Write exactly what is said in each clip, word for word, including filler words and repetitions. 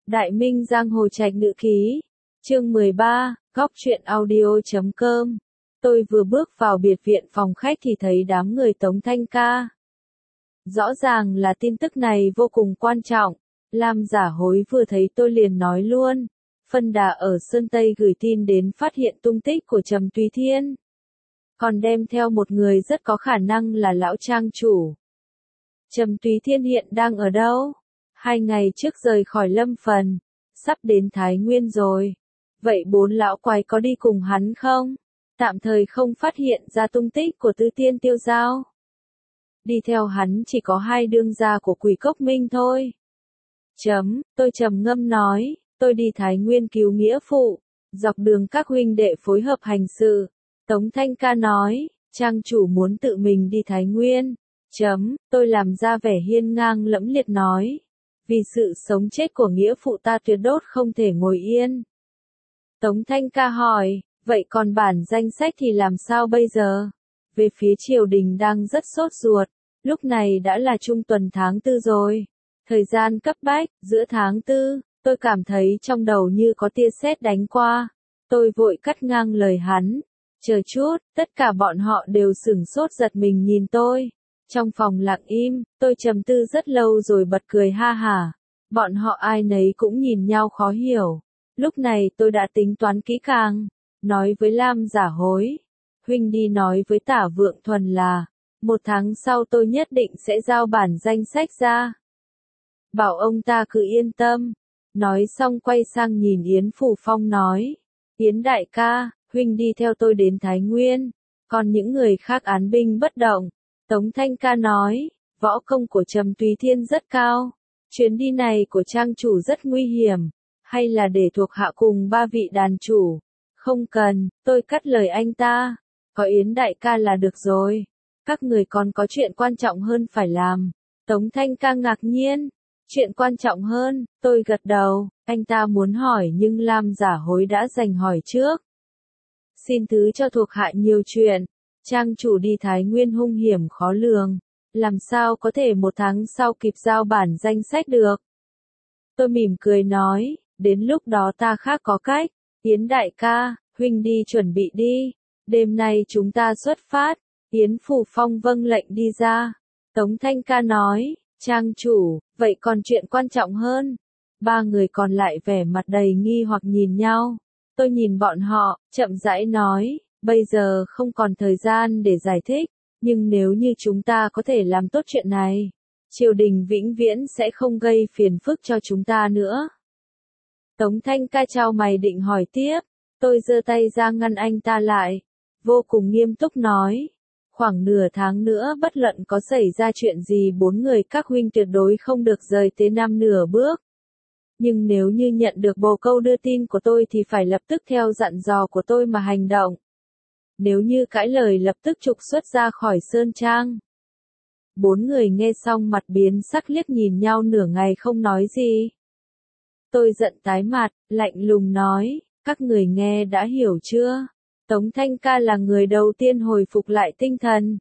Đại Minh Giang Hồ Trạch Nữ Ký, chương mười ba, góc truyện audio.com. Tôi vừa bước vào biệt viện phòng khách thì thấy đám người Tống Thanh Ca. Rõ ràng là tin tức này vô cùng quan trọng. Lam Giả Hối vừa thấy tôi liền nói luôn. Phân Đà ở Sơn Tây gửi tin đến phát hiện tung tích của Trầm Túy Thiên. Còn đem theo một người rất có khả năng là lão trang chủ. Trầm Túy Thiên hiện đang ở đâu? Hai ngày trước rời khỏi Lâm Phần, sắp đến Thái Nguyên rồi. Vậy bốn lão quái có đi cùng hắn không? Tạm thời không phát hiện ra tung tích của Tứ Tiên Tiêu Giao. Đi theo hắn chỉ có hai đương gia của Quỷ Cốc Minh thôi. Chấm, tôi trầm ngâm nói, tôi đi Thái Nguyên cứu nghĩa phụ, dọc đường các huynh đệ phối hợp hành sự. Tống Thanh Ca nói, trang chủ muốn tự mình đi Thái Nguyên. Chấm, tôi làm ra vẻ hiên ngang lẫm liệt nói. Vì sự sống chết của nghĩa phụ ta tuyệt đốt không thể ngồi yên. Tống Thanh Ca hỏi, vậy còn bản danh sách thì làm sao bây giờ? Về phía triều đình đang rất sốt ruột, lúc này đã là trung tuần tháng tư rồi. Thời gian cấp bách, giữa tháng tư, tôi cảm thấy trong đầu như có tia sét đánh qua. Tôi vội cắt ngang lời hắn. Chờ chút, tất cả bọn họ đều sửng sốt giật mình nhìn tôi. Trong phòng lặng im, tôi trầm tư rất lâu rồi bật cười ha hả. Bọn họ ai nấy cũng nhìn nhau khó hiểu. Lúc này tôi đã tính toán kỹ càng. Nói với Lam Giả Hối. Huynh đi nói với Tả Vượng Thuần là. Một tháng sau tôi nhất định sẽ giao bản danh sách ra. Bảo ông ta cứ yên tâm. Nói xong quay sang nhìn Yến Phủ Phong nói. Yến đại ca, huynh đi theo tôi đến Thái Nguyên. Còn những người khác án binh bất động. Tống Thanh Ca nói, võ công của Trầm Túy Thiên rất cao. Chuyến đi này của trang chủ rất nguy hiểm. Hay là để thuộc hạ cùng ba vị đàn chủ? Không cần, tôi cắt lời anh ta. Có Yến đại ca là được rồi. Các người còn có chuyện quan trọng hơn phải làm. Tống Thanh Ca ngạc nhiên. Chuyện quan trọng hơn, tôi gật đầu. Anh ta muốn hỏi nhưng Lam Giả Hối đã dành hỏi trước. Xin thứ cho thuộc hạ nhiều chuyện. Trang chủ đi Thái Nguyên hung hiểm khó lường. Làm sao có thể một tháng sau kịp giao bản danh sách được? Tôi mỉm cười nói, đến lúc đó ta khác có cách. Yến đại ca, huynh đi chuẩn bị đi. Đêm nay chúng ta xuất phát. Yến Phủ Phong vâng lệnh đi ra. Tống Thanh Ca nói, trang chủ, vậy còn chuyện quan trọng hơn. Ba người còn lại vẻ mặt đầy nghi hoặc nhìn nhau. Tôi nhìn bọn họ, chậm rãi nói, bây giờ không còn thời gian để giải thích, nhưng nếu như chúng ta có thể làm tốt chuyện này, triều đình vĩnh viễn sẽ không gây phiền phức cho chúng ta nữa. Tống Thanh Ca chau mày định hỏi tiếp, tôi giơ tay ra ngăn anh ta lại, vô cùng nghiêm túc nói, khoảng nửa tháng nữa bất luận có xảy ra chuyện gì bốn người các huynh tuyệt đối không được rời tới Nam nửa bước. Nhưng nếu như nhận được bồ câu đưa tin của tôi thì phải lập tức theo dặn dò của tôi mà hành động. Nếu như cãi lời lập tức trục xuất ra khỏi Sơn Trang. Bốn người nghe xong mặt biến sắc liếc nhìn nhau nửa ngày không nói gì. Tôi giận tái mặt, lạnh lùng nói, các người nghe đã hiểu chưa? Tống Thanh Ca là người đầu tiên hồi phục lại tinh thần.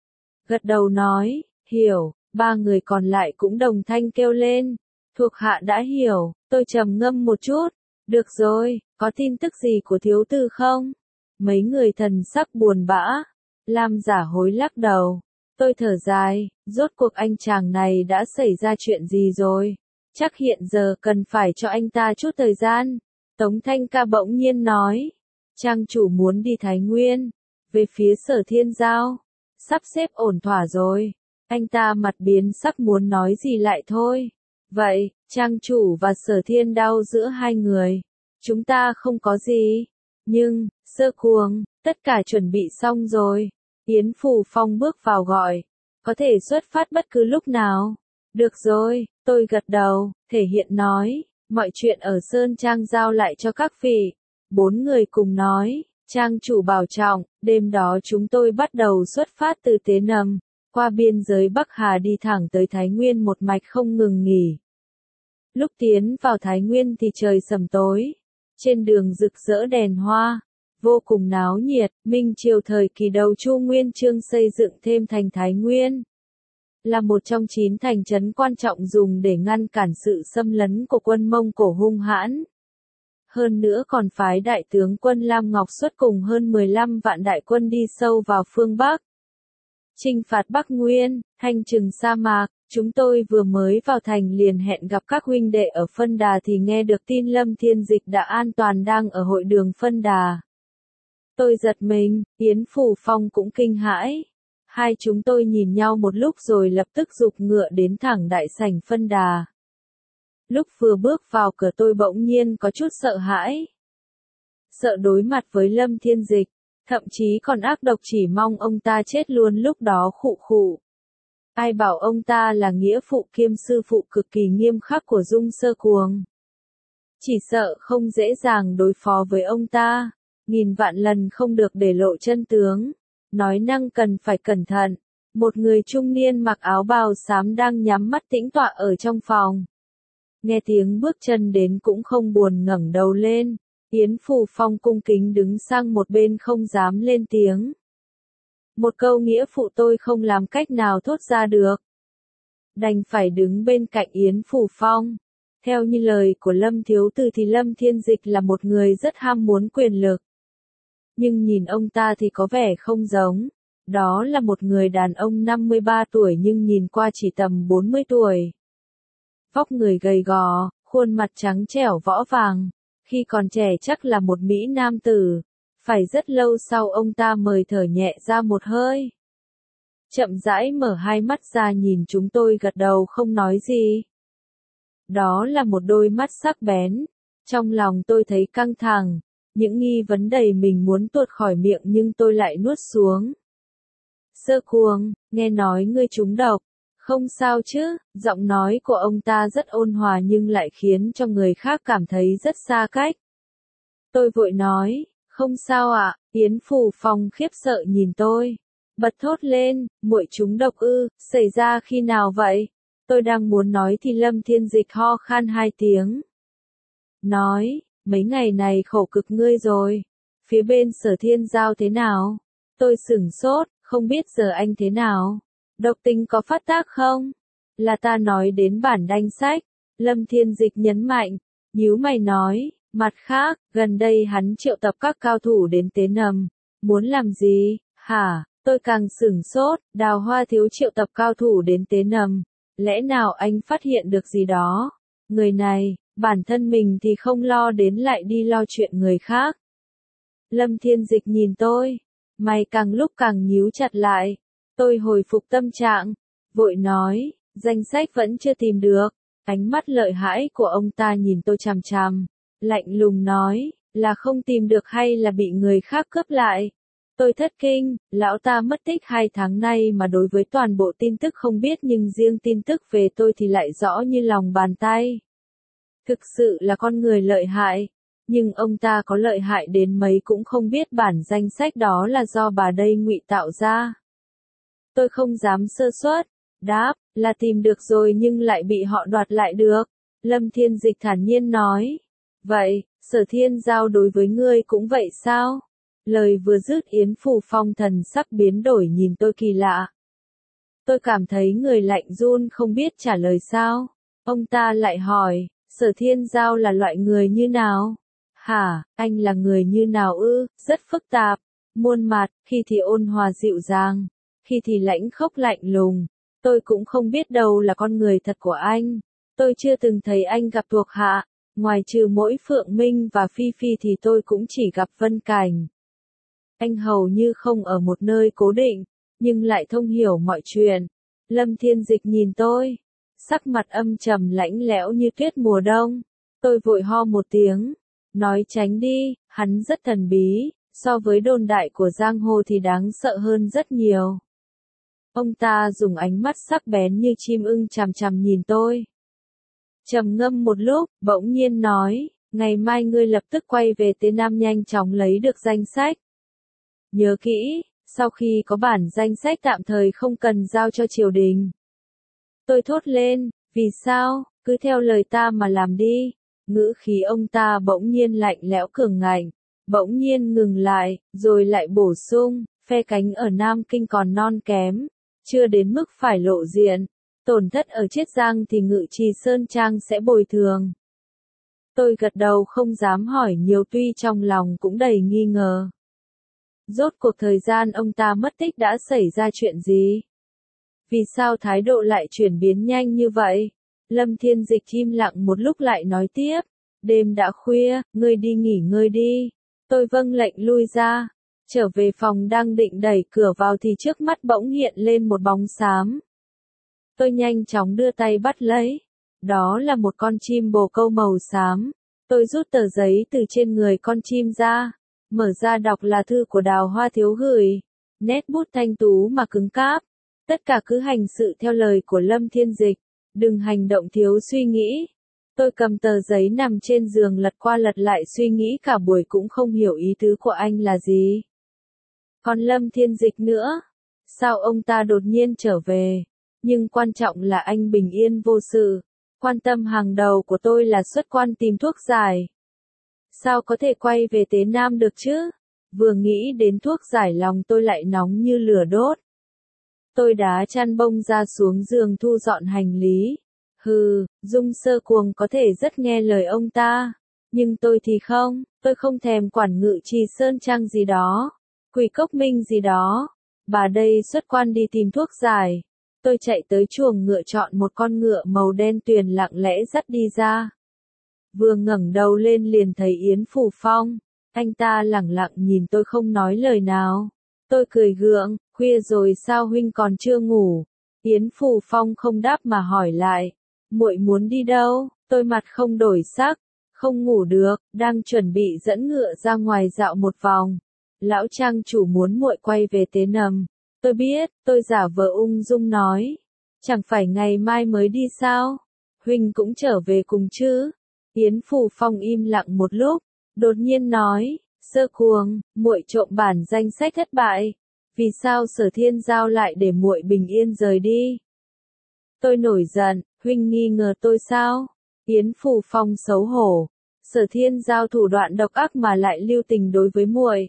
Gật đầu nói, hiểu, ba người còn lại cũng đồng thanh kêu lên. Thuộc hạ đã hiểu, tôi trầm ngâm một chút. Được rồi, có tin tức gì của thiếu tư không? Mấy người thần sắc buồn bã. Lam Giả Hối lắc đầu. Tôi thở dài, rốt cuộc anh chàng này đã xảy ra chuyện gì rồi? Chắc hiện giờ cần phải cho anh ta chút thời gian. Tống Thanh Ca bỗng nhiên nói. Trang chủ muốn đi Thái Nguyên. Về phía Sở Thiên Giao. Sắp xếp ổn thỏa rồi. Anh ta mặt biến sắc muốn nói gì lại thôi. Vậy, trang chủ và Sở Thiên Đao giữa hai người. Chúng ta không có gì. Nhưng, Sơ Cuồng, tất cả chuẩn bị xong rồi. Yến Phủ Phong bước vào gọi. Có thể xuất phát bất cứ lúc nào. Được rồi, tôi gật đầu, thể hiện nói. Mọi chuyện ở Sơn Trang giao lại cho các vị. Bốn người cùng nói. Trang chủ bảo trọng, đêm đó chúng tôi bắt đầu xuất phát từ Tế Nầm. Qua biên giới Bắc Hà đi thẳng tới Thái Nguyên một mạch không ngừng nghỉ. Lúc tiến vào Thái Nguyên thì trời sầm tối. Trên đường rực rỡ đèn hoa. Vô cùng náo nhiệt, Minh Triều thời kỳ đầu Chu Nguyên Chương xây dựng thêm thành Thái Nguyên. là một trong chín thành trấn quan trọng dùng để ngăn cản sự xâm lấn của quân Mông Cổ hung hãn. Hơn nữa còn phái đại tướng quân Lam Ngọc Xuất cùng hơn mười lăm vạn đại quân đi sâu vào phương Bắc. Chinh phạt Bắc Nguyên, thanh trừng sa mạc, chúng tôi vừa mới vào thành liền hẹn gặp các huynh đệ ở Phân Đà thì nghe được tin Lâm Thiên Dịch đã an toàn đang ở hội đường Phân Đà. Tôi giật mình, Yến Phủ Phong cũng kinh hãi. Hai chúng tôi nhìn nhau một lúc rồi lập tức giục ngựa đến thẳng đại sảnh Phân Đà. Lúc vừa bước vào cửa tôi bỗng nhiên có chút sợ hãi. Sợ đối mặt với Lâm Thiên Dịch, thậm chí còn ác độc chỉ mong ông ta chết luôn lúc đó khụ khụ. Ai bảo ông ta là nghĩa phụ kiêm sư phụ cực kỳ nghiêm khắc của Dung Sơ Cuồng. Chỉ sợ không dễ dàng đối phó với ông ta, nghìn vạn lần không được để lộ chân tướng. Nói năng cần phải cẩn thận. Một người trung niên mặc áo bào xám đang nhắm mắt tĩnh tọa ở trong phòng. Nghe tiếng bước chân đến cũng không buồn ngẩng đầu lên. Yến Phủ Phong cung kính đứng sang một bên không dám lên tiếng. Một câu nghĩa phụ tôi không làm cách nào thốt ra được. Đành phải đứng bên cạnh Yến Phủ Phong. Theo như lời của Lâm Thiếu Từ thì Lâm Thiên Dịch là một người rất ham muốn quyền lực. Nhưng nhìn ông ta thì có vẻ không giống. Đó là một người đàn ông năm mươi ba tuổi nhưng nhìn qua chỉ tầm bốn mươi tuổi. Vóc người gầy gò, khuôn mặt trắng trẻo võ vàng. Khi còn trẻ chắc là một mỹ nam tử. Phải rất lâu sau ông ta mới thở nhẹ ra một hơi. Chậm rãi mở hai mắt ra nhìn chúng tôi gật đầu không nói gì. Đó là một đôi mắt sắc bén. Trong lòng tôi thấy căng thẳng. Những nghi vấn đầy mình muốn tuột khỏi miệng nhưng tôi lại nuốt xuống. Sơ Cuồng, nghe nói ngươi trúng độc. Không sao chứ, giọng nói của ông ta rất ôn hòa nhưng lại khiến cho người khác cảm thấy rất xa cách. Tôi vội nói, không sao ạ, à? Yến Phủ Phong khiếp sợ nhìn tôi. Bật thốt lên, muội trúng độc ư, xảy ra khi nào vậy? Tôi đang muốn nói thì Lâm Thiên Dịch ho khan hai tiếng. Nói, mấy ngày này khổ cực ngươi rồi. Phía bên Sở Thiên Giao thế nào? Tôi sửng sốt, không biết giờ anh thế nào. Độc tính có phát tác không? Là ta nói đến bản đanh sách. Lâm Thiên Dịch nhấn mạnh, nhíu mày nói, mặt khác, gần đây hắn triệu tập các cao thủ đến Tế Nầm. Muốn làm gì? Hả? Tôi càng sửng sốt, Đào Hoa thiếu triệu tập cao thủ đến Tế Nầm. Lẽ nào anh phát hiện được gì đó? Người này, bản thân mình thì không lo đến lại đi lo chuyện người khác. Lâm Thiên Dịch nhìn tôi, mày càng lúc càng nhíu chặt lại. Tôi hồi phục tâm trạng, vội nói, danh sách vẫn chưa tìm được. Ánh mắt lợi hãi của ông ta nhìn tôi chằm chằm, lạnh lùng nói, là không tìm được hay là bị người khác cướp lại. Tôi thất kinh, lão ta mất tích hai tháng nay mà đối với toàn bộ tin tức không biết nhưng riêng tin tức về tôi thì lại rõ như lòng bàn tay. Thực sự là con người lợi hại, nhưng ông ta có lợi hại đến mấy cũng không biết bản danh sách đó là do bà đây ngụy tạo ra. Tôi không dám sơ suất, đáp, là tìm được rồi nhưng lại bị họ đoạt lại được. Lâm Thiên Dịch thản nhiên nói, vậy, Sở Thiên Giao đối với ngươi cũng vậy sao? Lời vừa dứt Yến Phủ Phong thần sắc biến đổi nhìn tôi kỳ lạ. Tôi cảm thấy người lạnh run không biết trả lời sao. Ông ta lại hỏi, Sở Thiên Giao là loại người như nào? Hả, anh là người như nào ư? Rất phức tạp, muôn mặt, khi thì ôn hòa dịu dàng, khi thì lãnh khốc lạnh lùng. Tôi cũng không biết đâu là con người thật của anh. Tôi chưa từng thấy anh gặp thuộc hạ, ngoài trừ mỗi Phượng Minh và Phi Phi thì tôi cũng chỉ gặp Vân Cảnh. Anh hầu như không ở một nơi cố định, nhưng lại thông hiểu mọi chuyện. Lâm Thiên Dịch nhìn tôi, sắc mặt âm trầm lãnh lẽo như tuyết mùa đông. Tôi vội ho một tiếng, nói tránh đi, hắn rất thần bí, so với đồn đại của giang hồ thì đáng sợ hơn rất nhiều. Ông ta dùng ánh mắt sắc bén như chim ưng chằm chằm nhìn tôi. Trầm ngâm một lúc, bỗng nhiên nói, ngày mai ngươi lập tức quay về Tế Nam nhanh chóng lấy được danh sách. Nhớ kỹ, sau khi có bản danh sách tạm thời không cần giao cho triều đình. Tôi thốt lên, vì sao, cứ theo lời ta mà làm đi. Ngữ khí ông ta bỗng nhiên lạnh lẽo cường ngạnh, bỗng nhiên ngừng lại, rồi lại bổ sung, phe cánh ở Nam Kinh còn non kém. chưa đến mức phải lộ diện. Tổn thất ở Chiết Giang thì Ngự Trì Sơn Trang sẽ bồi thường. Tôi gật đầu không dám hỏi nhiều tuy trong lòng cũng đầy nghi ngờ. Rốt cuộc thời gian ông ta mất tích đã xảy ra chuyện gì? Vì sao thái độ lại chuyển biến nhanh như vậy? Lâm Thiên Dịch im lặng một lúc lại nói tiếp. Đêm đã khuya, ngươi đi nghỉ ngơi đi. Tôi vâng lệnh lui ra. Trở về phòng đang định đẩy cửa vào thì trước mắt bỗng hiện lên một bóng xám. Tôi nhanh chóng đưa tay bắt lấy. Đó là một con chim bồ câu màu xám. Tôi rút tờ giấy từ trên người con chim ra. Mở ra đọc là thư của Đào Hoa Thiếu gửi. Nét bút thanh tú mà cứng cáp. Tất cả cứ hành sự theo lời của Lâm Thiên Dịch. Đừng hành động thiếu suy nghĩ. Tôi cầm tờ giấy nằm trên giường lật qua lật lại suy nghĩ cả buổi cũng không hiểu ý tứ của anh là gì. Còn Lâm Thiên Dịch nữa. Sao ông ta đột nhiên trở về? Nhưng quan trọng là anh bình yên vô sự. Quan tâm hàng đầu của tôi là xuất quan tìm thuốc giải. Sao có thể quay về Tế Nam được chứ? Vừa nghĩ đến thuốc giải lòng tôi lại nóng như lửa đốt. Tôi đá chăn bông ra xuống giường thu dọn hành lý. Hừ, Dung Sơ Cuồng có thể rất nghe lời ông ta. Nhưng tôi thì không, tôi không thèm quản Ngự Trì Sơn Trang gì đó. Quỷ Cốc Minh gì đó. Bà đây xuất quan đi tìm thuốc giải. Tôi chạy tới chuồng ngựa chọn một con ngựa màu đen tuyền lặng lẽ dắt đi ra. Vừa ngẩng đầu lên liền thấy Yến Phủ Phong. Anh ta lẳng lặng nhìn tôi không nói lời nào. Tôi cười gượng, khuya rồi sao huynh còn chưa ngủ? Yến Phủ Phong không đáp mà hỏi lại. Muội muốn đi đâu? Tôi mặt không đổi sắc. Không ngủ được, đang chuẩn bị dẫn ngựa ra ngoài dạo một vòng. Lão trang chủ muốn muội quay về Tế Nầm. Tôi biết, tôi giả vờ ung dung nói. Chẳng phải ngày mai mới đi sao? Huynh cũng trở về cùng chứ? Yến Phủ Phong im lặng một lúc, đột nhiên nói, Sơ Cuồng, muội trộm bản danh sách thất bại. Vì sao Sở Thiên Giao lại để muội bình yên rời đi? Tôi nổi giận, huynh nghi ngờ tôi sao? Yến Phủ Phong xấu hổ. Sở Thiên Giao thủ đoạn độc ác mà lại lưu tình đối với muội,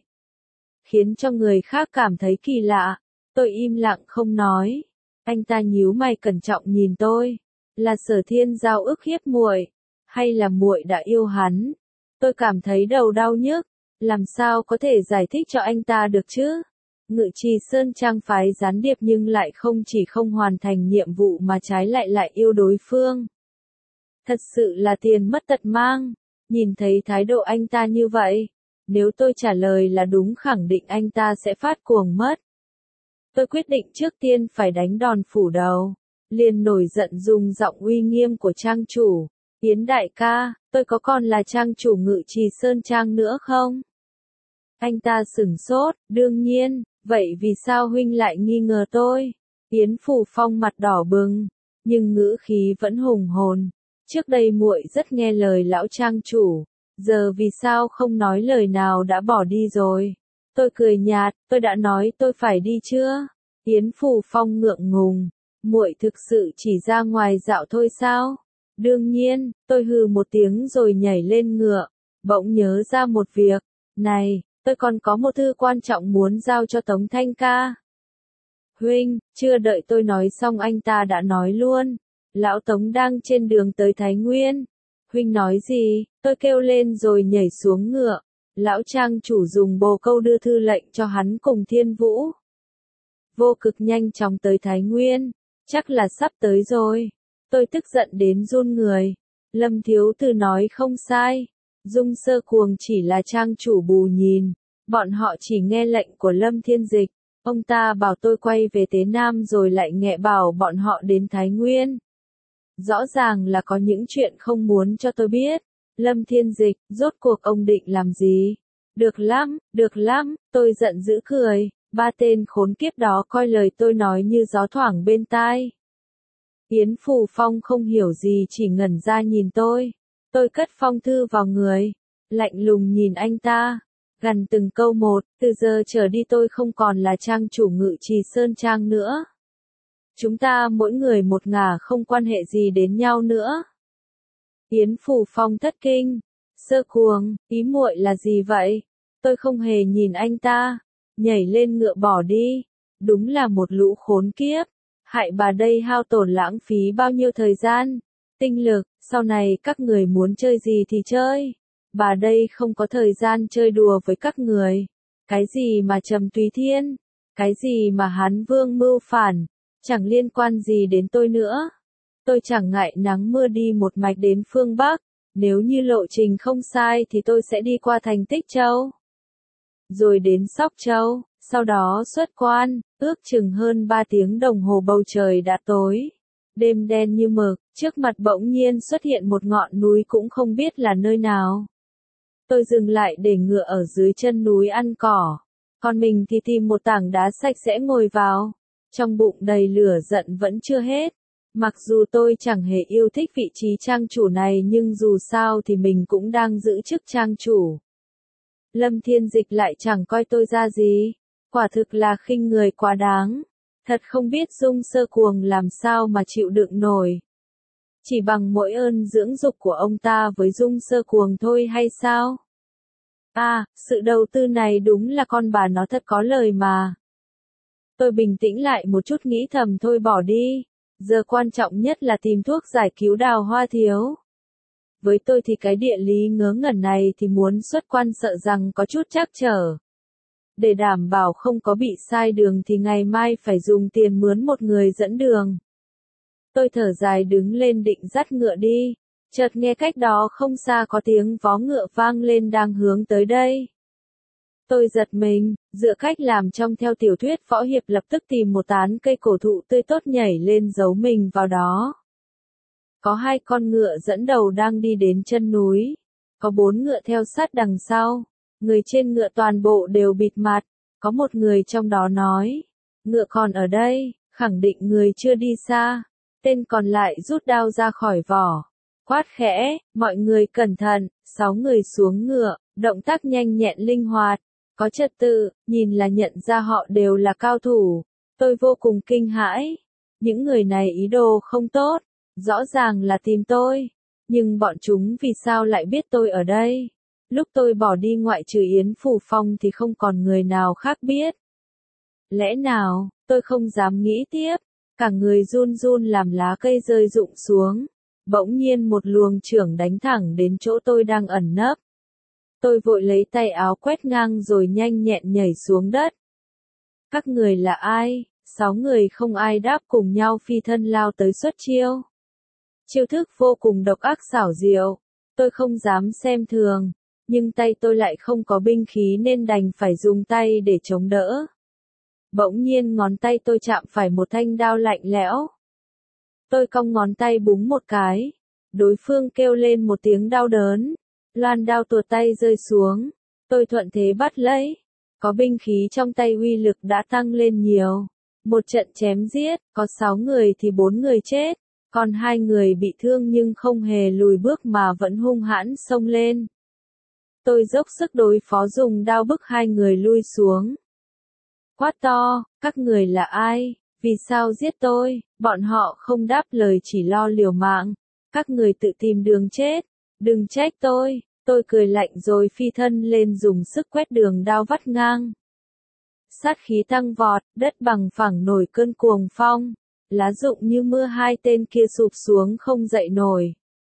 khiến cho người khác cảm thấy kỳ lạ. Tôi im lặng không nói. Anh ta nhíu mày cẩn trọng nhìn tôi. Là Sở Thiên Giao ức hiếp muội, hay là muội đã yêu hắn? Tôi cảm thấy đầu đau nhức. Làm sao có thể giải thích cho anh ta được chứ? Ngự Trì Sơn Trang phái gián điệp nhưng lại không chỉ không hoàn thành nhiệm vụ mà trái lại lại yêu đối phương. Thật sự là tiền mất tật mang. Nhìn thấy thái độ anh ta như vậy, nếu tôi trả lời là đúng khẳng định anh ta sẽ phát cuồng mất. Tôi quyết định trước tiên phải đánh đòn phủ đầu. Liền nổi giận dùng giọng uy nghiêm của trang chủ. Yến đại ca, tôi có còn là trang chủ Ngự Trì Sơn Trang nữa không? Anh ta sửng sốt, đương nhiên, vậy vì sao huynh lại nghi ngờ tôi? Yến Phủ Phong mặt đỏ bừng, nhưng ngữ khí vẫn hùng hồn. Trước đây muội rất nghe lời lão trang chủ, giờ vì sao không nói lời nào đã bỏ đi rồi? Tôi cười nhạt, tôi đã nói tôi phải đi chưa? Yến Phủ Phong ngượng ngùng, muội thực sự chỉ ra ngoài dạo thôi sao? Đương nhiên, tôi hừ một tiếng rồi nhảy lên ngựa, bỗng nhớ ra một việc. Này, tôi còn có một thư quan trọng muốn giao cho Tống Thanh ca. Huynh, chưa đợi tôi nói xong anh ta đã nói luôn. Lão Tống đang trên đường tới Thái Nguyên. Huynh nói gì? Tôi kêu lên rồi nhảy xuống ngựa. Lão trang chủ dùng bồ câu đưa thư lệnh cho hắn cùng Thiên Vũ. Vô Cực nhanh chóng tới Thái Nguyên. Chắc là sắp tới rồi. Tôi tức giận đến run người. Lâm Thiếu Từ nói không sai. Dung Sơ Cuồng chỉ là trang chủ bù nhìn. Bọn họ chỉ nghe lệnh của Lâm Thiên Dịch. Ông ta bảo tôi quay về Tế Nam rồi lại nghẹ bảo bọn họ đến Thái Nguyên. Rõ ràng là có những chuyện không muốn cho tôi biết. Lâm Thiên Dịch, rốt cuộc ông định làm gì? Được lắm, được lắm, tôi giận dữ cười. Ba tên khốn kiếp đó coi lời tôi nói như gió thoảng bên tai. Yến Phủ Phong không hiểu gì chỉ ngẩn ra nhìn tôi. Tôi cất phong thư vào người, lạnh lùng nhìn anh ta, gằn từng câu một, từ giờ trở đi tôi không còn là trang chủ Ngự Trì Sơn Trang nữa. Chúng ta mỗi người một ngả không quan hệ gì đến nhau nữa. Yến Phủ Phong thất kinh, Sơ Cuồng, ý muội là gì vậy? Tôi không hề nhìn anh ta, nhảy lên ngựa bỏ đi. Đúng là một lũ khốn kiếp. Hại bà đây hao tổn lãng phí bao nhiêu thời gian, tinh lực, sau này các người muốn chơi gì thì chơi. Bà đây không có thời gian chơi đùa với các người. Cái gì mà Trầm Tùy Thiên, cái gì mà Hán Vương mưu phản, chẳng liên quan gì đến tôi nữa. Tôi chẳng ngại nắng mưa đi một mạch đến phương Bắc, nếu như lộ trình không sai thì tôi sẽ đi qua thành Tích Châu, rồi đến Sóc Châu, sau đó xuất quan, ước chừng hơn ba tiếng đồng hồ bầu trời đã tối. Đêm đen như mực, trước mặt bỗng nhiên xuất hiện một ngọn núi cũng không biết là nơi nào. Tôi dừng lại để ngựa ở dưới chân núi ăn cỏ, còn mình thì tìm một tảng đá sạch sẽ ngồi vào. Trong bụng đầy lửa giận vẫn chưa hết. Mặc dù tôi chẳng hề yêu thích vị trí trang chủ này nhưng dù sao thì mình cũng đang giữ chức trang chủ. Lâm Thiên Dịch lại chẳng coi tôi ra gì. Quả thực là khinh người quá đáng. Thật không biết Dung Sơ Cuồng làm sao mà chịu đựng nổi. Chỉ bằng mỗi ơn dưỡng dục của ông ta với Dung Sơ Cuồng thôi hay sao? À, sự đầu tư này đúng là con bà nó thật có lời mà. Tôi bình tĩnh lại một chút nghĩ thầm thôi bỏ đi. Giờ quan trọng nhất là tìm thuốc giải cứu Đào Hoa Thiếu. Với tôi thì cái địa lý ngớ ngẩn này thì muốn xuất quan sợ rằng có chút trắc trở. Để đảm bảo không có bị sai đường thì ngày mai phải dùng tiền mướn một người dẫn đường. Tôi thở dài đứng lên định dắt ngựa đi. Chợt nghe cách đó không xa có tiếng vó ngựa vang lên đang hướng tới đây. Tôi giật mình, dựa cách làm trong theo tiểu thuyết võ hiệp lập tức tìm một tán cây cổ thụ tươi tốt nhảy lên giấu mình vào đó. Có hai con ngựa dẫn đầu đang đi đến chân núi. Có bốn ngựa theo sát đằng sau. Người trên ngựa toàn bộ đều bịt mặt. Có một người trong đó nói. Ngựa còn ở đây, khẳng định người chưa đi xa. Tên còn lại rút đao ra khỏi vỏ. Quát khẽ, mọi người cẩn thận, sáu người xuống ngựa, động tác nhanh nhẹn linh hoạt. Có trật tự, nhìn là nhận ra họ đều là cao thủ. Tôi vô cùng kinh hãi. Những người này ý đồ không tốt. Rõ ràng là tìm tôi. Nhưng bọn chúng vì sao lại biết tôi ở đây? Lúc tôi bỏ đi ngoại trừ Yến Phủ Phong thì không còn người nào khác biết. Lẽ nào, tôi không dám nghĩ tiếp. Cả người run run làm lá cây rơi rụng xuống. Bỗng nhiên một luồng chưởng đánh thẳng đến chỗ tôi đang ẩn nấp. Tôi vội lấy tay áo quét ngang rồi nhanh nhẹn nhảy xuống đất. Các người là ai? Sáu người không ai đáp cùng nhau phi thân lao tới xuất chiêu. Chiêu thức vô cùng độc ác xảo diệu. Tôi không dám xem thường. Nhưng tay tôi lại không có binh khí nên đành phải dùng tay để chống đỡ. Bỗng nhiên ngón tay tôi chạm phải một thanh đao lạnh lẽo. Tôi cong ngón tay búng một cái. Đối phương kêu lên một tiếng đau đớn. Loan đao tuột tay rơi xuống. Tôi thuận thế bắt lấy. Có binh khí trong tay uy lực đã tăng lên nhiều. Một trận chém giết, có sáu người thì bốn người chết. Còn hai người bị thương nhưng không hề lùi bước mà vẫn hung hãn xông lên. Tôi dốc sức đối phó dùng đao bức hai người lui xuống. Quát to, các người là ai? Vì sao giết tôi? Bọn họ không đáp lời chỉ lo liều mạng. Các người tự tìm đường chết. Đừng trách tôi. Tôi cười lạnh rồi phi thân lên dùng sức quét đường đao vắt ngang. Sát khí tăng vọt, đất bằng phẳng nổi cơn cuồng phong. Lá rụng như mưa hai tên kia sụp xuống không dậy nổi.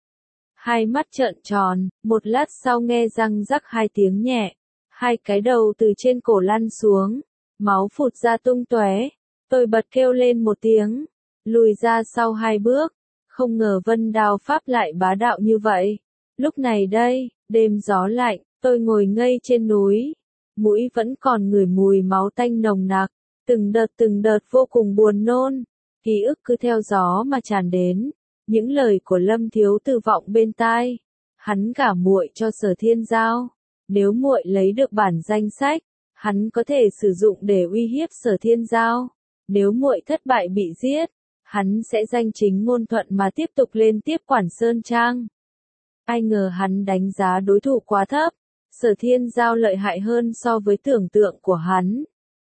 Hai mắt trợn tròn, một lát sau nghe răng rắc hai tiếng nhẹ. Hai cái đầu từ trên cổ lăn xuống. Máu phụt ra tung tóe. Tôi bật kêu lên một tiếng. Lùi ra sau hai bước. Không ngờ vân đao pháp lại bá đạo như vậy. Lúc này đây, đêm gió lạnh, tôi ngồi ngây trên núi. Mũi vẫn còn ngửi mùi máu tanh nồng nặc. Từng đợt từng đợt vô cùng buồn nôn. Ký ức cứ theo gió mà tràn đến. Những lời của Lâm Thiếu Từ vọng bên tai. Hắn gả muội cho Sở Thiên Giao. Nếu muội lấy được bản danh sách, hắn có thể sử dụng để uy hiếp Sở Thiên Giao. Nếu muội thất bại bị giết, hắn sẽ danh chính ngôn thuận mà tiếp tục lên tiếp quản Sơn Trang. Ai ngờ hắn đánh giá đối thủ quá thấp. Sở Thiên Giao lợi hại hơn so với tưởng tượng của hắn.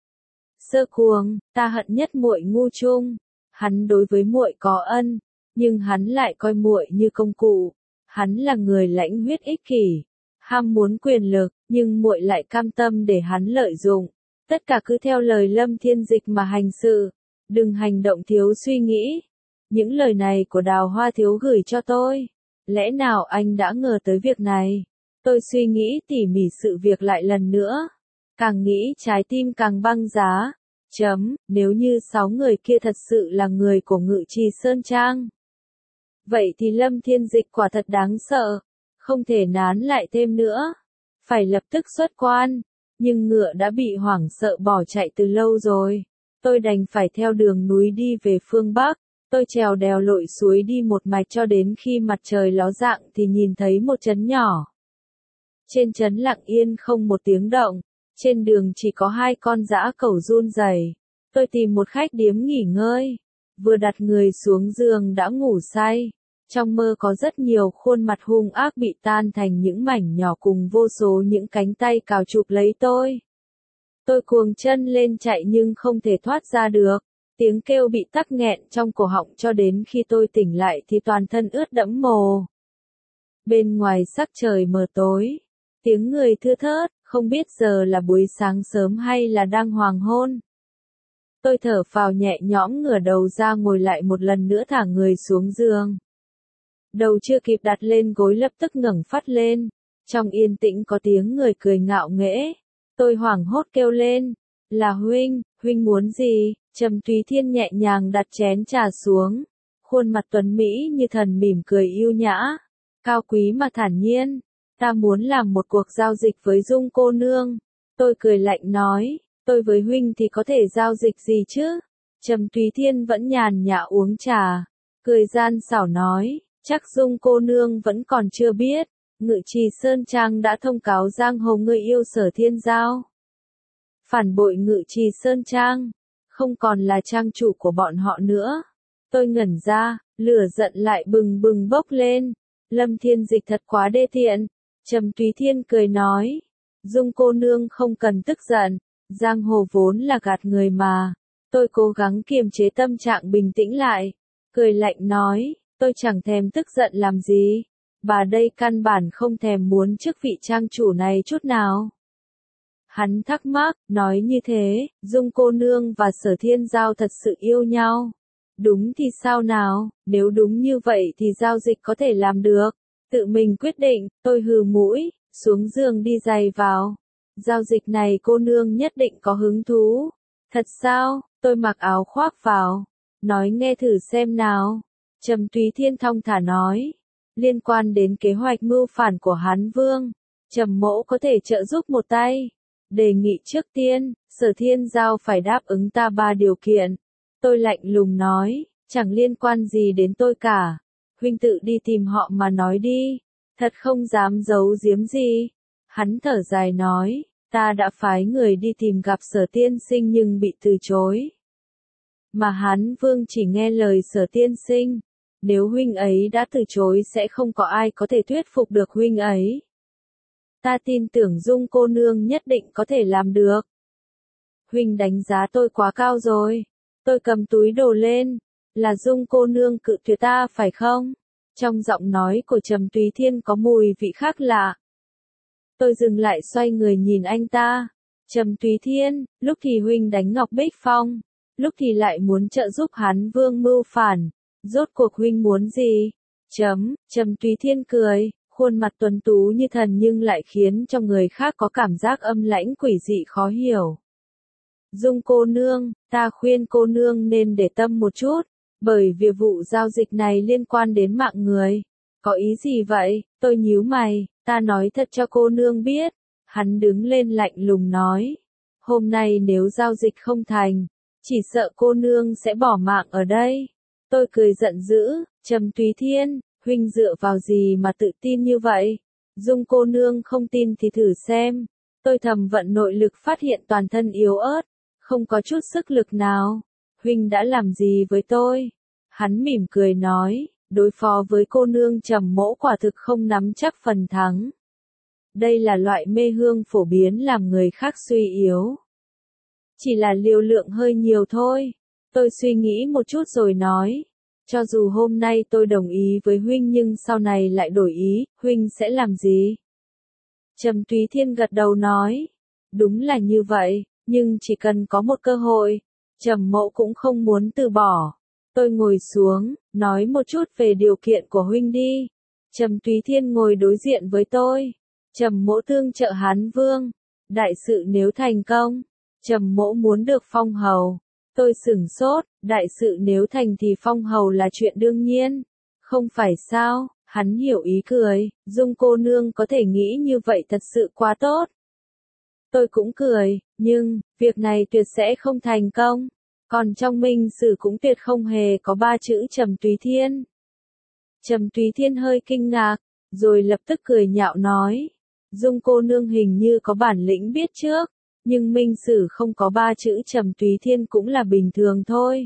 Sơ Cuồng, ta hận nhất muội ngu chung. Hắn đối với muội có ân, nhưng hắn lại coi muội như công cụ. Hắn là người lãnh huyết ích kỷ, ham muốn quyền lực, nhưng muội lại cam tâm để hắn lợi dụng. Tất cả cứ theo lời Lâm Thiên Dịch mà hành sự, đừng hành động thiếu suy nghĩ. Những lời này của Đào Hoa thiếu gửi cho tôi. Lẽ nào anh đã ngờ tới việc này? Tôi suy nghĩ tỉ mỉ sự việc lại lần nữa. Càng nghĩ trái tim càng băng giá. Chấm, nếu như sáu người kia thật sự là người của Ngự Trì Sơn Trang. Vậy thì Lâm Thiên Dịch quả thật đáng sợ. Không thể nán lại thêm nữa. Phải lập tức xuất quan. Nhưng ngựa đã bị hoảng sợ bỏ chạy từ lâu rồi. Tôi đành phải theo đường núi đi về phương Bắc. Tôi trèo đèo lội suối đi một mạch cho đến khi mặt trời ló dạng thì nhìn thấy một trấn nhỏ. Trên trấn lặng yên không một tiếng động. Trên đường chỉ có hai con dã cẩu run rẩy. Tôi tìm một khách điếm nghỉ ngơi. Vừa đặt người xuống giường đã ngủ say. Trong mơ có rất nhiều khuôn mặt hung ác bị tan thành những mảnh nhỏ cùng vô số những cánh tay cào chụp lấy tôi. Tôi cuồng chân lên chạy nhưng không thể thoát ra được. Tiếng kêu bị tắc nghẹn trong cổ họng cho đến khi tôi tỉnh lại thì toàn thân ướt đẫm mồ. Bên ngoài sắc trời mờ tối. Tiếng người thưa thớt, không biết giờ là buổi sáng sớm hay là đang hoàng hôn. Tôi thở phào nhẹ nhõm ngửa đầu ra ngồi lại một lần nữa thả người xuống giường. Đầu chưa kịp đặt lên gối lập tức ngẩng phát lên. Trong yên tĩnh có tiếng người cười ngạo nghễ. Tôi hoảng hốt kêu lên. Là huynh, huynh muốn gì? Trầm Túy Thiên nhẹ nhàng đặt chén trà xuống. Khuôn mặt tuấn Mỹ như thần mỉm cười yêu nhã. Cao quý mà thản nhiên. Ta muốn làm một cuộc giao dịch với Dung cô nương. Tôi cười lạnh nói. Tôi với huynh thì có thể giao dịch gì chứ? Trầm Túy Thiên vẫn nhàn nhã uống trà. Cười gian xảo nói. Chắc Dung cô nương vẫn còn chưa biết. Ngự Trì Sơn Trang đã thông cáo giang hồ người yêu Sở Thiên Giao. Phản bội Ngự Trì Sơn Trang. Không còn là trang chủ của bọn họ nữa. Tôi ngẩn ra, lửa giận lại bừng bừng bốc lên. Lâm Thiên Dịch thật quá đê tiện. Trầm Túy Thiên cười nói. Dung cô nương không cần tức giận. Giang hồ vốn là gạt người mà. Tôi cố gắng kiềm chế tâm trạng bình tĩnh lại. Cười lạnh nói. Tôi chẳng thèm tức giận làm gì. Bà đây căn bản không thèm muốn chức vị trang chủ này chút nào. Hắn thắc mắc, nói như thế, Dung cô nương và Sở Thiên Giao thật sự yêu nhau. Đúng thì sao nào, nếu đúng như vậy thì giao dịch có thể làm được. Tự mình quyết định, tôi hừ mũi, xuống giường đi giày vào. Giao dịch này cô nương nhất định có hứng thú. Thật sao, tôi mặc áo khoác vào. Nói nghe thử xem nào. Trầm Túy Thiên thong thả nói. Liên quan đến kế hoạch mưu phản của Hán Vương. Trầm mỗ có thể trợ giúp một tay. Đề nghị trước tiên, Sở Thiên Giao phải đáp ứng ta ba điều kiện. Tôi lạnh lùng nói, chẳng liên quan gì đến tôi cả. Huynh tự đi tìm họ mà nói đi. Thật không dám giấu giếm gì. Hắn thở dài nói, ta đã phái người đi tìm gặp Sở Tiên Sinh nhưng bị từ chối. Mà Hán Vương chỉ nghe lời Sở Tiên Sinh. Nếu huynh ấy đã từ chối sẽ không có ai có thể thuyết phục được huynh ấy. Ta tin tưởng Dung cô nương nhất định có thể làm được. Huynh đánh giá tôi quá cao rồi. Tôi cầm túi đồ lên. Là Dung cô nương cự tuyệt ta phải không? Trong giọng nói của Trầm Túy Thiên có mùi vị khác lạ. Tôi dừng lại xoay người nhìn anh ta. Trầm Túy Thiên, lúc thì huynh đánh Ngọc Bích Phong. Lúc thì lại muốn trợ giúp Hán Vương mưu phản. Rốt cuộc huynh muốn gì? Chấm, Trầm Túy Thiên cười. Khuôn mặt tuấn tú như thần nhưng lại khiến cho người khác có cảm giác âm lãnh quỷ dị khó hiểu. Dung cô nương, ta khuyên cô nương nên để tâm một chút, bởi vì vụ giao dịch này liên quan đến mạng người. Có ý gì vậy? Tôi nhíu mày, ta nói thật cho cô nương biết. Hắn đứng lên lạnh lùng nói. Hôm nay nếu giao dịch không thành, chỉ sợ cô nương sẽ bỏ mạng ở đây. Tôi cười giận dữ, Trầm Túy Thiên. Huynh dựa vào gì mà tự tin như vậy? Dung cô nương không tin thì thử xem. Tôi thầm vận nội lực phát hiện toàn thân yếu ớt, không có chút sức lực nào. Huynh đã làm gì với tôi? Hắn mỉm cười nói, đối phó với cô nương Trầm mỗ quả thực không nắm chắc phần thắng. Đây là loại mê hương phổ biến làm người khác suy yếu. Chỉ là liều lượng hơi nhiều thôi. Tôi suy nghĩ một chút rồi nói. Cho dù hôm nay tôi đồng ý với huynh nhưng sau này lại đổi ý, huynh sẽ làm gì? Trầm Túy Thiên gật đầu nói. Đúng là như vậy, nhưng chỉ cần có một cơ hội, Trầm Mỗ cũng không muốn từ bỏ. Tôi ngồi xuống, nói một chút về điều kiện của huynh đi. Trầm Túy Thiên ngồi đối diện với tôi. Trầm Mỗ tương trợ Hán Vương. Đại sự nếu thành công, Trầm Mỗ muốn được phong hầu. Tôi sửng sốt, đại sự nếu thành thì phong hầu là chuyện đương nhiên. Không phải sao, hắn hiểu ý cười, Dung cô nương có thể nghĩ như vậy thật sự quá tốt. Tôi cũng cười, nhưng, việc này tuyệt sẽ không thành công. Còn trong minh sử cũng tuyệt không hề có ba chữ Trầm Túy Thiên. Trầm Túy Thiên hơi kinh ngạc, rồi lập tức cười nhạo nói. Dung cô nương hình như có bản lĩnh biết trước, nhưng minh sử không có ba chữ Trầm Túy Thiên cũng là bình thường thôi.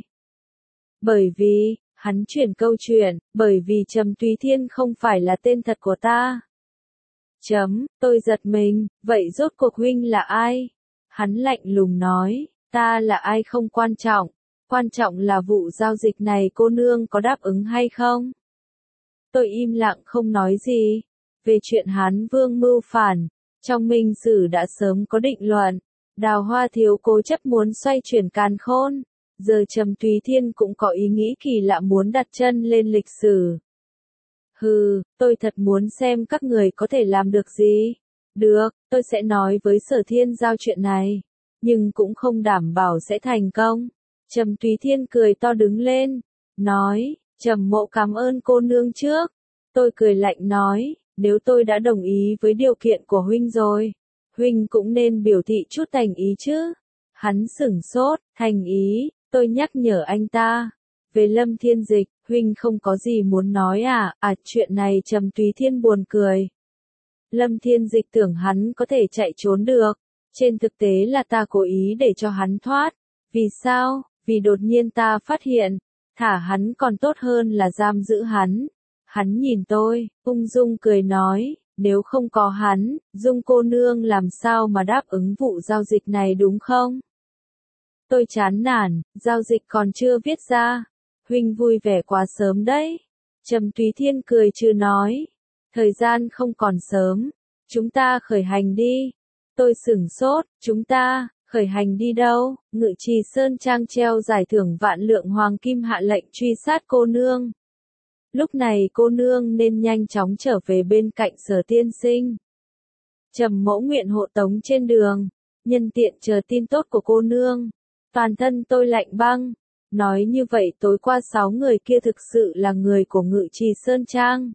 Bởi vì, hắn chuyển câu chuyện, bởi vì Trầm Túy Thiên không phải là tên thật của ta. Chấm, tôi giật mình, vậy rốt cuộc huynh là ai? Hắn lạnh lùng nói, ta là ai không quan trọng, quan trọng là vụ giao dịch này cô nương có đáp ứng hay không? Tôi im lặng không nói gì. Về chuyện Hán Vương mưu phản, trong minh sử đã sớm có định luận. Đào Hoa Thiếu cố chấp muốn xoay chuyển càn khôn. Giờ Trầm Túy Thiên cũng có ý nghĩ kỳ lạ muốn đặt chân lên lịch sử. Hừ, tôi thật muốn xem các người có thể làm được gì. Được, tôi sẽ nói với Sở Thiên Giao chuyện này, nhưng cũng không đảm bảo sẽ thành công. Trầm Túy Thiên cười to đứng lên, nói, Trầm Mộ cảm ơn cô nương trước. Tôi cười lạnh nói, nếu tôi đã đồng ý với điều kiện của huynh rồi, huynh cũng nên biểu thị chút thành ý chứ. Hắn sửng sốt, thành ý, tôi nhắc nhở anh ta. Về Lâm Thiên Dịch, huynh không có gì muốn nói à, à chuyện này Trầm Túy Thiên buồn cười. Lâm Thiên Dịch tưởng hắn có thể chạy trốn được, trên thực tế là ta cố ý để cho hắn thoát. Vì sao? Vì đột nhiên ta phát hiện, thả hắn còn tốt hơn là giam giữ hắn. Hắn nhìn tôi, ung dung cười nói, nếu không có hắn, Dung cô nương làm sao mà đáp ứng vụ giao dịch này đúng không? Tôi chán nản, giao dịch còn chưa viết ra. Huynh vui vẻ quá sớm đấy. Trầm Túy Thiên cười trừ nói, thời gian không còn sớm, chúng ta khởi hành đi. Tôi sửng sốt, chúng ta, khởi hành đi đâu? Ngự Trì Sơn Trang treo giải thưởng vạn lượng hoàng kim hạ lệnh truy sát cô nương. Lúc này cô nương nên nhanh chóng trở về bên cạnh Sở tiên sinh. Trầm Mẫu nguyện hộ tống trên đường, nhân tiện chờ tin tốt của cô nương. Toàn thân tôi lạnh băng. Nói như vậy tối qua sáu người kia thực sự là người của Ngự Trì Sơn Trang.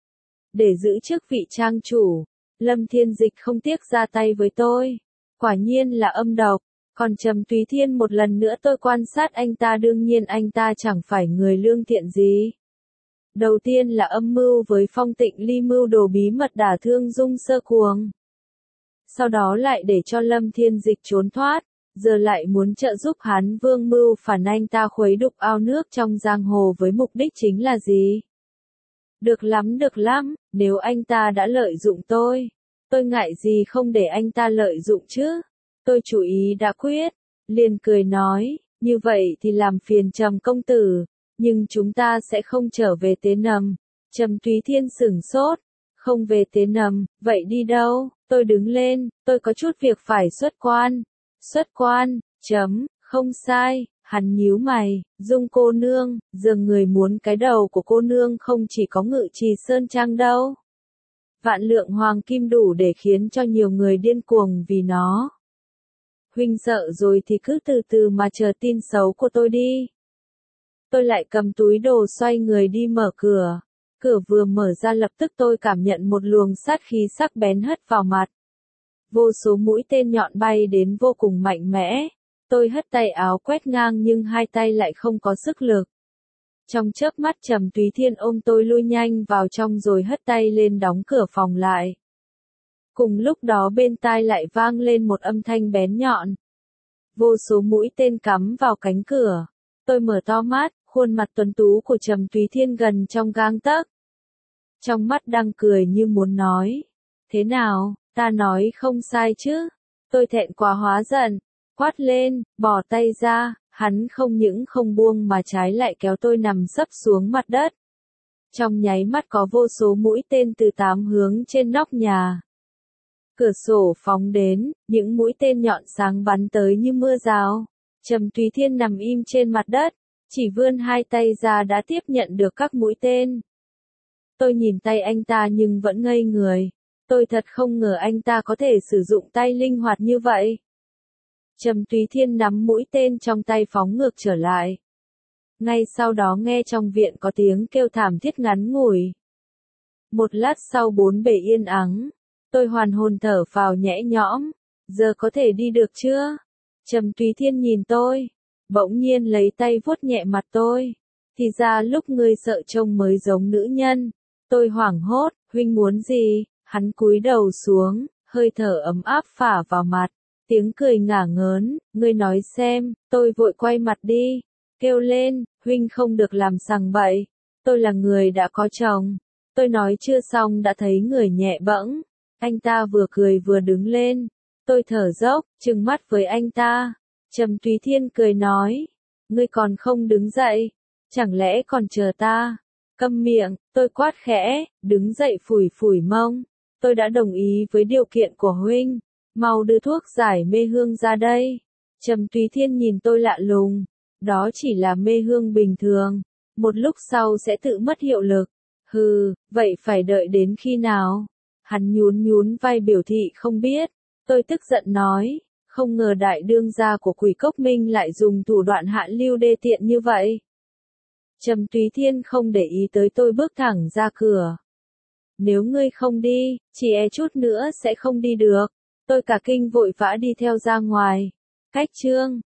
Để giữ chức vị trang chủ, Lâm Thiên Dịch không tiếc ra tay với tôi. Quả nhiên là âm độc. Còn Trầm Túy Thiên một lần nữa tôi quan sát anh ta, đương nhiên anh ta chẳng phải người lương thiện gì. Đầu tiên là âm mưu với Phong Tịnh Ly mưu đồ bí mật đả thương Dung Sơ Cuồng. Sau đó lại để cho Lâm Thiên Dịch trốn thoát. Giờ lại muốn trợ giúp Hán Vương mưu phản anh ta khuấy đục ao nước trong giang hồ với mục đích chính là gì? Được lắm được lắm, nếu anh ta đã lợi dụng tôi, tôi ngại gì không để anh ta lợi dụng chứ? Tôi chủ ý đã quyết, liền cười nói, như vậy thì làm phiền Trầm công tử, nhưng chúng ta sẽ không trở về Tế Nầm. Trầm Túy Thiên sửng sốt, không về Tế Nầm, vậy đi đâu? Tôi đứng lên, tôi có chút việc phải xuất quan. Xuất quan, chấm, không sai, hắn nhíu mày, Dung cô nương, giờ người muốn cái đầu của cô nương không chỉ có Ngự Trì Sơn Trang đâu. Vạn lượng hoàng kim đủ để khiến cho nhiều người điên cuồng vì nó. Huynh sợ rồi thì cứ từ từ mà chờ tin xấu của tôi đi. Tôi lại cầm túi đồ xoay người đi mở cửa. Cửa vừa mở ra lập tức tôi cảm nhận một luồng sát khí sắc bén hất vào mặt. Vô số mũi tên nhọn bay đến vô cùng mạnh mẽ. Tôi hất tay áo quét ngang nhưng hai tay lại không có sức lực. Trong chớp mắt Trầm Túy Thiên ôm tôi lui nhanh vào trong rồi hất tay lên đóng cửa phòng lại. Cùng lúc đó bên tai lại vang lên một âm thanh bén nhọn. Vô số mũi tên cắm vào cánh cửa. Tôi mở to mắt, khuôn mặt tuấn tú của Trầm Túy Thiên gần trong gang tấc. Trong mắt đang cười như muốn nói. Thế nào, ta nói không sai chứ? Tôi thẹn quá hóa giận, quát lên, bỏ tay ra, hắn không những không buông mà trái lại kéo tôi nằm sấp xuống mặt đất. Trong nháy mắt có vô số mũi tên từ tám hướng trên nóc nhà. Cửa sổ phóng đến, những mũi tên nhọn sáng bắn tới như mưa rào. Trầm Túy Thiên nằm im trên mặt đất, chỉ vươn hai tay ra đã tiếp nhận được các mũi tên. Tôi nhìn tay anh ta nhưng vẫn ngây người. Tôi thật không ngờ anh ta có thể sử dụng tay linh hoạt như vậy. Trầm Túy Thiên nắm mũi tên trong tay phóng ngược trở lại. Ngay sau đó nghe trong viện có tiếng kêu thảm thiết ngắn ngủi. Một lát sau bốn bề yên ắng. Tôi hoàn hồn thở phào nhẹ nhõm. Giờ có thể đi được chưa? Trầm Túy Thiên nhìn tôi. Bỗng nhiên lấy tay vuốt nhẹ mặt tôi. Thì ra lúc ngươi sợ trông mới giống nữ nhân. Tôi hoảng hốt, huynh muốn gì? Hắn cúi đầu xuống, hơi thở ấm áp phả vào mặt. Tiếng cười ngả ngớn, ngươi nói xem, tôi vội quay mặt đi. Kêu lên, huynh không được làm sằng bậy. Tôi là người đã có chồng. Tôi nói chưa xong đã thấy người nhẹ bẫng. Anh ta vừa cười vừa đứng lên. Tôi thở dốc, trừng mắt với anh ta. Trầm Túy Thiên cười nói. Ngươi còn không đứng dậy. Chẳng lẽ còn chờ ta? Câm miệng, tôi quát khẽ, đứng dậy phủi phủi mông. Tôi đã đồng ý với điều kiện của huynh. Mau đưa thuốc giải mê hương ra đây. Trầm Túy Thiên nhìn tôi lạ lùng. Đó chỉ là mê hương bình thường. Một lúc sau sẽ tự mất hiệu lực. Hừ, vậy phải đợi đến khi nào? Hắn nhún nhún vai biểu thị không biết. Tôi tức giận nói. Không ngờ đại đương gia của Quỷ Cốc Minh lại dùng thủ đoạn hạ lưu đê tiện như vậy. Trầm Túy Thiên không để ý tới tôi bước thẳng ra cửa. Nếu ngươi không đi, chỉ e chút nữa sẽ không đi được. Tôi cả kinh vội vã đi theo ra ngoài. Cách chương